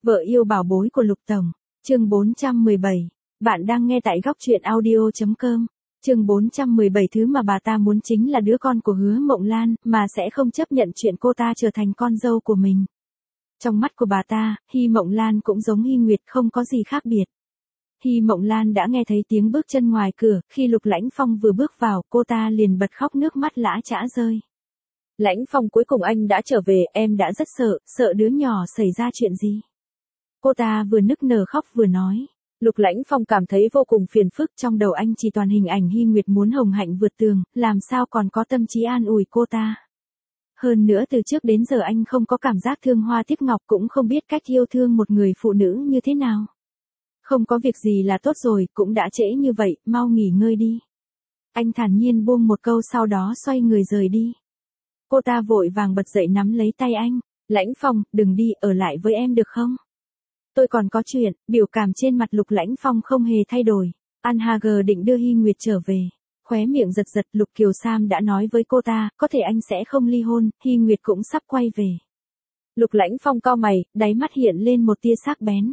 Vợ yêu bảo bối của Lục Tổng, chương 417. Bạn đang nghe tại góc truyện audio.com. Chương 417 thứ mà bà ta muốn chính là đứa con của Hứa Mộng Lan, mà sẽ không chấp nhận chuyện cô ta trở thành con dâu của mình. Trong mắt của bà ta, Hy Mộng Lan cũng giống Hy Nguyệt, không có gì khác biệt. Hy Mộng Lan đã nghe thấy tiếng bước chân ngoài cửa, khi Lục Lãnh Phong vừa bước vào, cô ta liền bật khóc nước mắt lã chã rơi. Lãnh Phong, cuối cùng anh đã trở về, em đã rất sợ đứa nhỏ xảy ra chuyện gì. Cô ta vừa nức nở khóc vừa nói. Lục Lãnh Phong cảm thấy vô cùng phiền phức, trong đầu anh chỉ toàn hình ảnh Hy Nguyệt muốn Hồng Hạnh vượt tường, làm sao còn có tâm trí an ủi cô ta. Hơn nữa từ trước đến giờ anh không có cảm giác thương hoa tiếc ngọc, cũng không biết cách yêu thương một người phụ nữ như thế nào. Không có việc gì là tốt rồi, cũng đã trễ như vậy, mau nghỉ ngơi đi. Anh thản nhiên buông một câu, sau đó xoay người rời đi. Cô ta vội vàng bật dậy nắm lấy tay anh. Lãnh Phong, đừng đi, ở lại với em được không? Tôi còn có chuyện. Biểu cảm trên mặt Lục Lãnh Phong không hề thay đổi. An Hager định đưa Hy Nguyệt trở về. Khóe miệng giật giật, Lục Kiều Sam đã nói với cô ta, có thể anh sẽ không ly hôn, Hy Nguyệt cũng sắp quay về. Lục Lãnh Phong cau mày, đáy mắt hiện lên một tia sắc bén.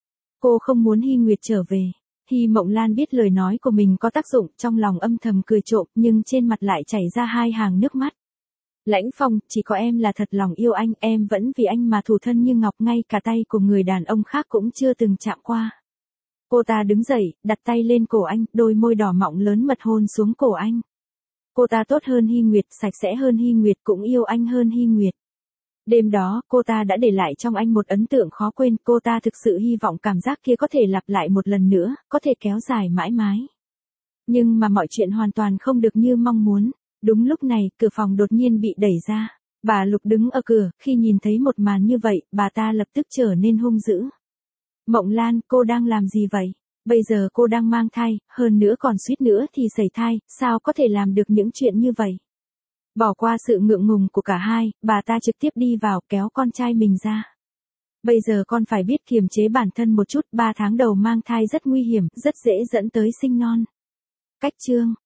Cô không muốn Hy Nguyệt trở về. Hy Mộng Lan biết lời nói của mình có tác dụng, trong lòng âm thầm cười trộm, nhưng trên mặt lại chảy ra hai hàng nước mắt. Lãnh Phong, chỉ có em là thật lòng yêu anh, em vẫn vì anh mà thủ thân như ngọc, ngay cả tay của người đàn ông khác cũng chưa từng chạm qua. Cô ta đứng dậy, đặt tay lên cổ anh, đôi môi đỏ mọng lớn mật hôn xuống cổ anh. Cô ta tốt hơn Hy Nguyệt, sạch sẽ hơn Hy Nguyệt, cũng yêu anh hơn Hy Nguyệt. Đêm đó, cô ta đã để lại trong anh một ấn tượng khó quên, cô ta thực sự hy vọng cảm giác kia có thể lặp lại một lần nữa, có thể kéo dài mãi mãi. Nhưng mà mọi chuyện hoàn toàn không được như mong muốn. Đúng lúc này, cửa phòng đột nhiên bị đẩy ra. Bà Lục đứng ở cửa, khi nhìn thấy một màn như vậy, bà ta lập tức trở nên hung dữ. Mộng Lan, cô đang làm gì vậy? Bây giờ cô đang mang thai, hơn nữa còn suýt nữa thì sẩy thai, sao có thể làm được những chuyện như vậy? Bỏ qua sự ngượng ngùng của cả hai, bà ta trực tiếp đi vào, kéo con trai mình ra. Bây giờ con phải biết kiềm chế bản thân một chút, 3 tháng đầu mang thai rất nguy hiểm, rất dễ dẫn tới sinh non. Cách chương